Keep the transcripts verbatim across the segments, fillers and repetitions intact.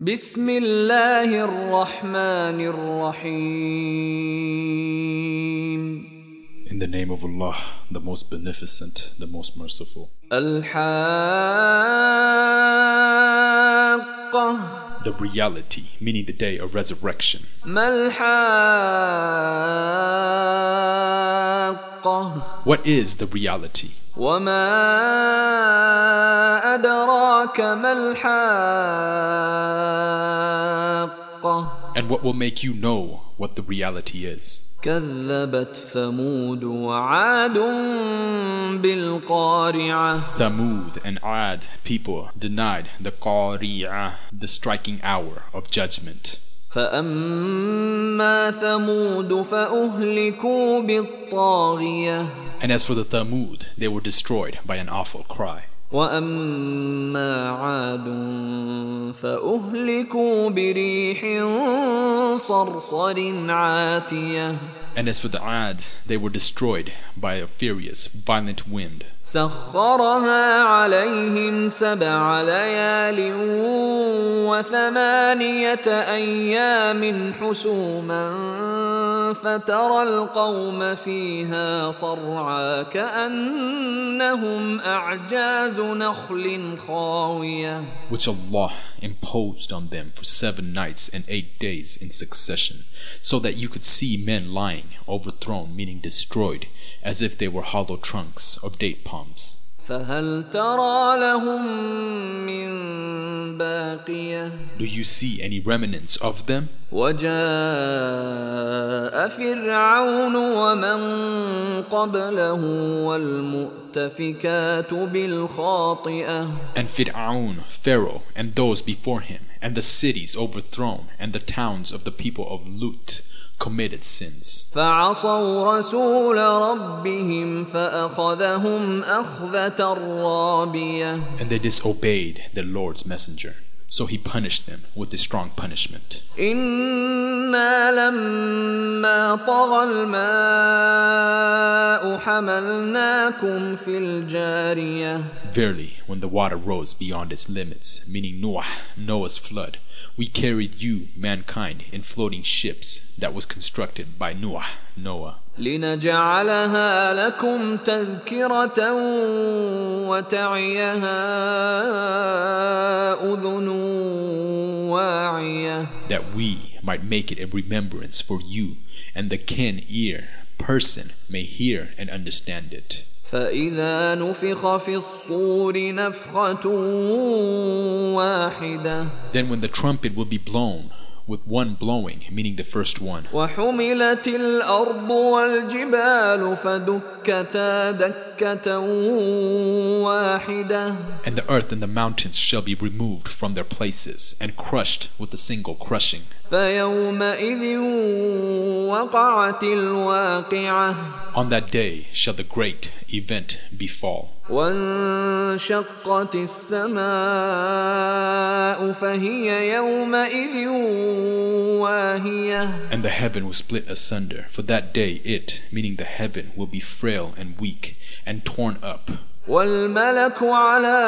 بسم الله الرحمن الرحيم. In the name of Allah, the most beneficent, the most merciful. الحاقة. The reality, meaning the day of resurrection. ما الحاقة. What is the reality? وما أدراك ما الحاقة. And what will make you know what the reality is? كذبت ثمود وعاد بالقارعة. Thamud and Ad people denied the Qari'ah, the striking hour of judgment. فأما ثمود فأهلكوا بالطاغية. And as for the Thamud, they were destroyed by an awful cry. وأما عاد فأهلكوا بريح صرصر عاتية. And as for the Ad, they were destroyed by a furious, violent wind. سخرها عليهم سبع ليال وثمانية أيام حسوما فترى القوم فيها صرعى كأنهم أعجاز نخل خاوية. Which Allah imposed on them for seven nights and eight days in succession, so that you could see men lying, overthrown, meaning destroyed, as if they were hollow trunks of date palms. فهل ترى لهم من باقية. Do you see any remnants of them? وجاء فرعون ومن قبله والمؤتفكات بالخاطئة. And Fir'aun, Pharaoh, and those before him, and the cities overthrown, and the towns of the people of Lut committed sins. فعصوا رسول ربهم فأخذهم أخذة رابية. And they disobeyed their Lord's messenger, so he punished them with a strong punishment. إنا لما طغى الماء حملناكم في الجارية. Verily, when the water rose beyond its limits, meaning Noah, Noah's flood, we carried you, mankind, in floating ships that was constructed by Noah, Noah. لنجعلها لكم تذكرة وتعيها أذن واعية. That we might make it a remembrance for you, and the kin ear person may hear and understand it. فإذا نفخ في الصور نفخة واحدة. Then when the trumpet will be blown, with one blowing, meaning the first one. وحملت الأرض والجبال فدكتا دكة واحدة. And the earth and the mountains shall be removed from their places and crushed with a single crushing. فيومئذ وقعت الواقعة. On that day shall the great event befall. وانشقت السماء فهي يومئذ واهية. And the heaven will split asunder. For that day it, meaning the heaven, will be frail and weak and torn up. والملك على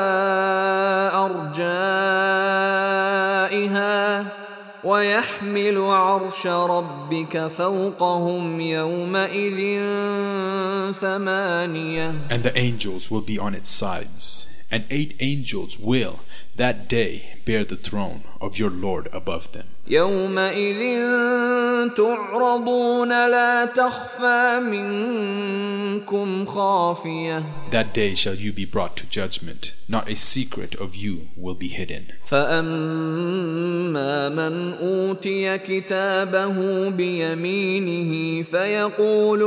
أرجائها ويحمل عرش ربك فوقهم يومئذ ثمانية. And the angels will be on its sides, and eight angels will that day bear the throne of your Lord above them. يومئذ تعرضون لا تخفى منكم خافية. That day shall you be brought to judgment. Not a secret of you will be hidden. فأما من أوتي كتابه بيمينه فيقول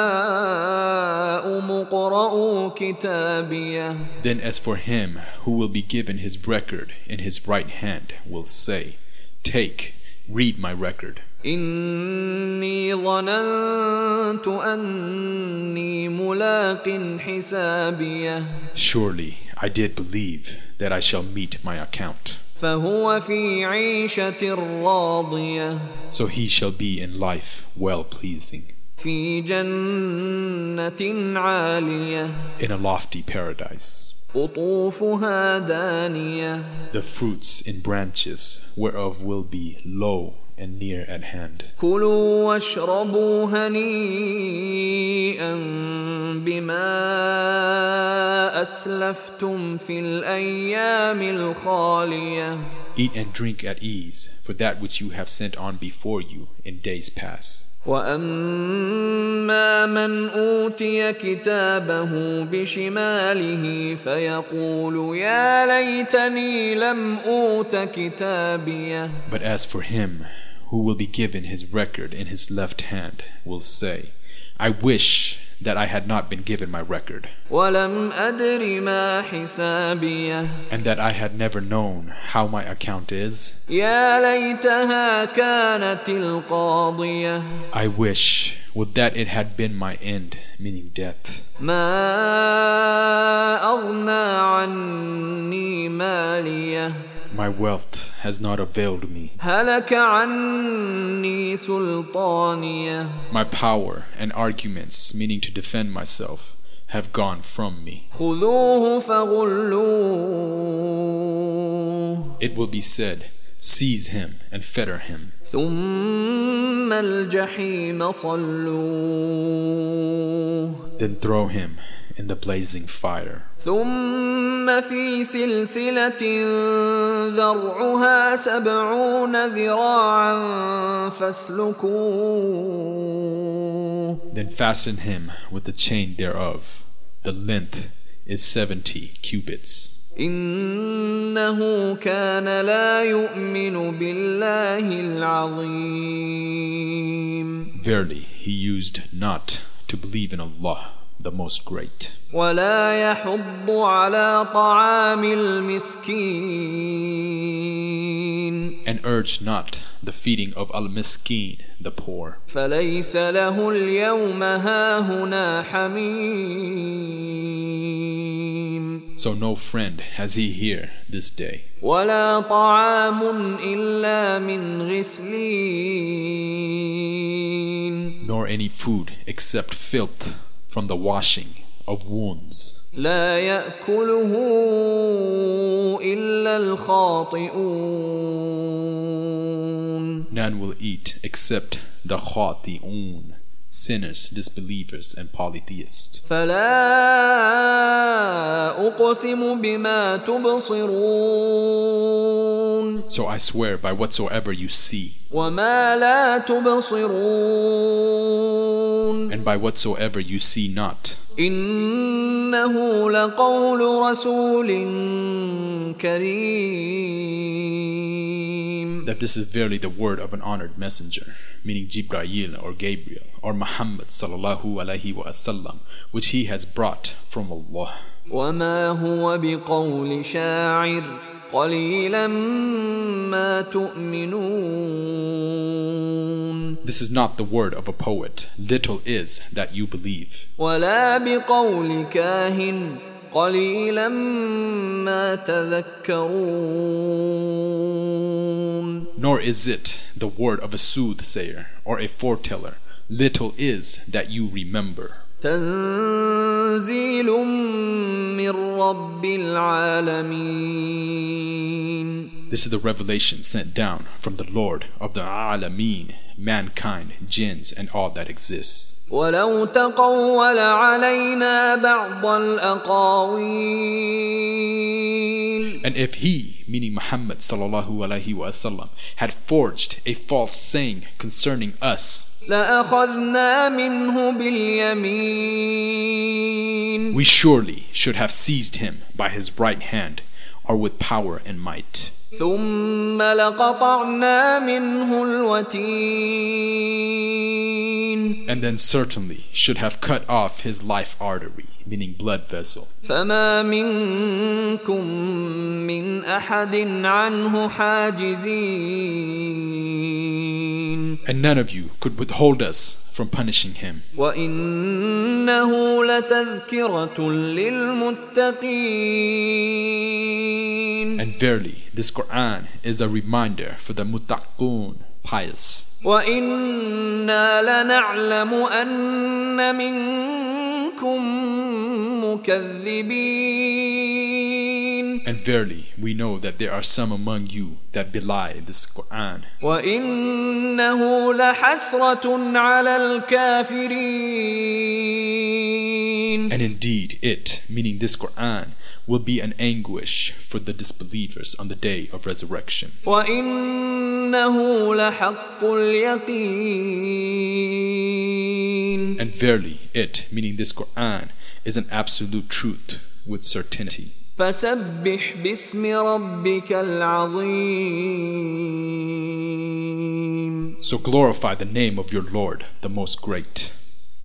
هاؤم اقرءوا كتابيه. Then as for him who will be given his record in his right hand will say, Take, read my record. إني ظننت أني ملاق حسابيه. Surely I did believe that I shall meet my account. فهو في عيشة راضية. So he shall be in life well-pleasing. في جنة عالية. In a lofty paradise. قطوفها دانية. The fruits in branches whereof will be low and near at hand. كلوا واشربوا هنيئا بما أسلفتم في الأيام الخالية. Eat and drink at ease for that which you have sent on before you in days past. وأما من أوتي كتابه بشماله فيقول يا ليتني لم أوت كتابيه. But as for him who will be given his record in his left hand will say, I wish that I had not been given my record, ولم أدر ما حسابيه. and that I had never known how my account is. يا ليتها كانت القاضية. I wish would that it had been my end, meaning death. ما أغنى عني ماليه. My wealth has not availed me. هلك عني سلطانيه. My power and arguments, meaning to defend myself, have gone from me. خذوه فغلوه. It will be said, seize him and fetter him. ثم الجحيم صلوه. Then throw him in the blazing fire. ثم في سلسلة ذرعها سبعون ذراعا فاسلكوه. Then fasten him with the chain thereof. The length is seventy cubits. إنه كان لا يؤمن بالله العظيم. Verily, he used not to believe in Allah, the Most Great. ولا يحض على طعام المسكين. And urged not the feeding of al-miskin, the poor. فليس له اليوم هاهنا حميم. So no friend has he here this day. ولا طعام إلا من غسلين. Nor any food except filth from the washing of wounds. لا يأكله إلا الخاطئون. None will eat except the khati'un, sinners, disbelievers, and polytheists. فلا أقسم بما تبصرون. So I swear by whatsoever you see, وما لا تبصرون. and by whatsoever you see not, إنه لقول رسول كريم. that this is verily the word of an honored messenger, meaning Jibreel or Gabriel or Muhammad sallallahu alaihi wasallam, which he has brought from Allah. وما هو بقول شاعر قليلا ما تؤمنون. This is not the word of a poet. Little is that you believe. ولا بقول كاهن قليلا ما تذكرون. Nor is it the word of a soothsayer or a foreteller. Little is that you remember. تنزيل من رب العالمين. This is the revelation sent down from the Lord of the Alameen, mankind, jinns, and all that exists. ولو تقول علينا بعض الأقاويل. And if he, meaning Muhammad sallallahu alaihi wasallam, had forged a false saying concerning us, لأخذنا منه باليمين. we surely should have seized him by his right hand or with power and might. ثم لقطعنا منه الوتين. And then certainly should have cut off his life artery, meaning blood vessel. فما منكم من أحد عنه حاجزين. And none of you could withhold us from punishing him. وإنه لتذكرة للمتقين. And verily, this Quran is a reminder for the muttaqun, pious. وَإِنَّا لَنَعْلَمُ أَنَّ مِنكُم مُكَذِّبِينَ. And verily, we know that there are some among you that belie this Quran. وَإِنَّهُ لَحَسْرَةٌ عَلَى الْكَافِرِينَ. And indeed, it, meaning this Quran, will be an anguish for the disbelievers on the day of resurrection. وَإِنَّهُ لَحَقُّ الْيَقِينِ. And verily, it, meaning this Quran, is an absolute truth with certainty. فَسَبِّحْ بِاسْمِ رَبِّكَ الْعَظِيمِ. So glorify the name of your Lord, the most great.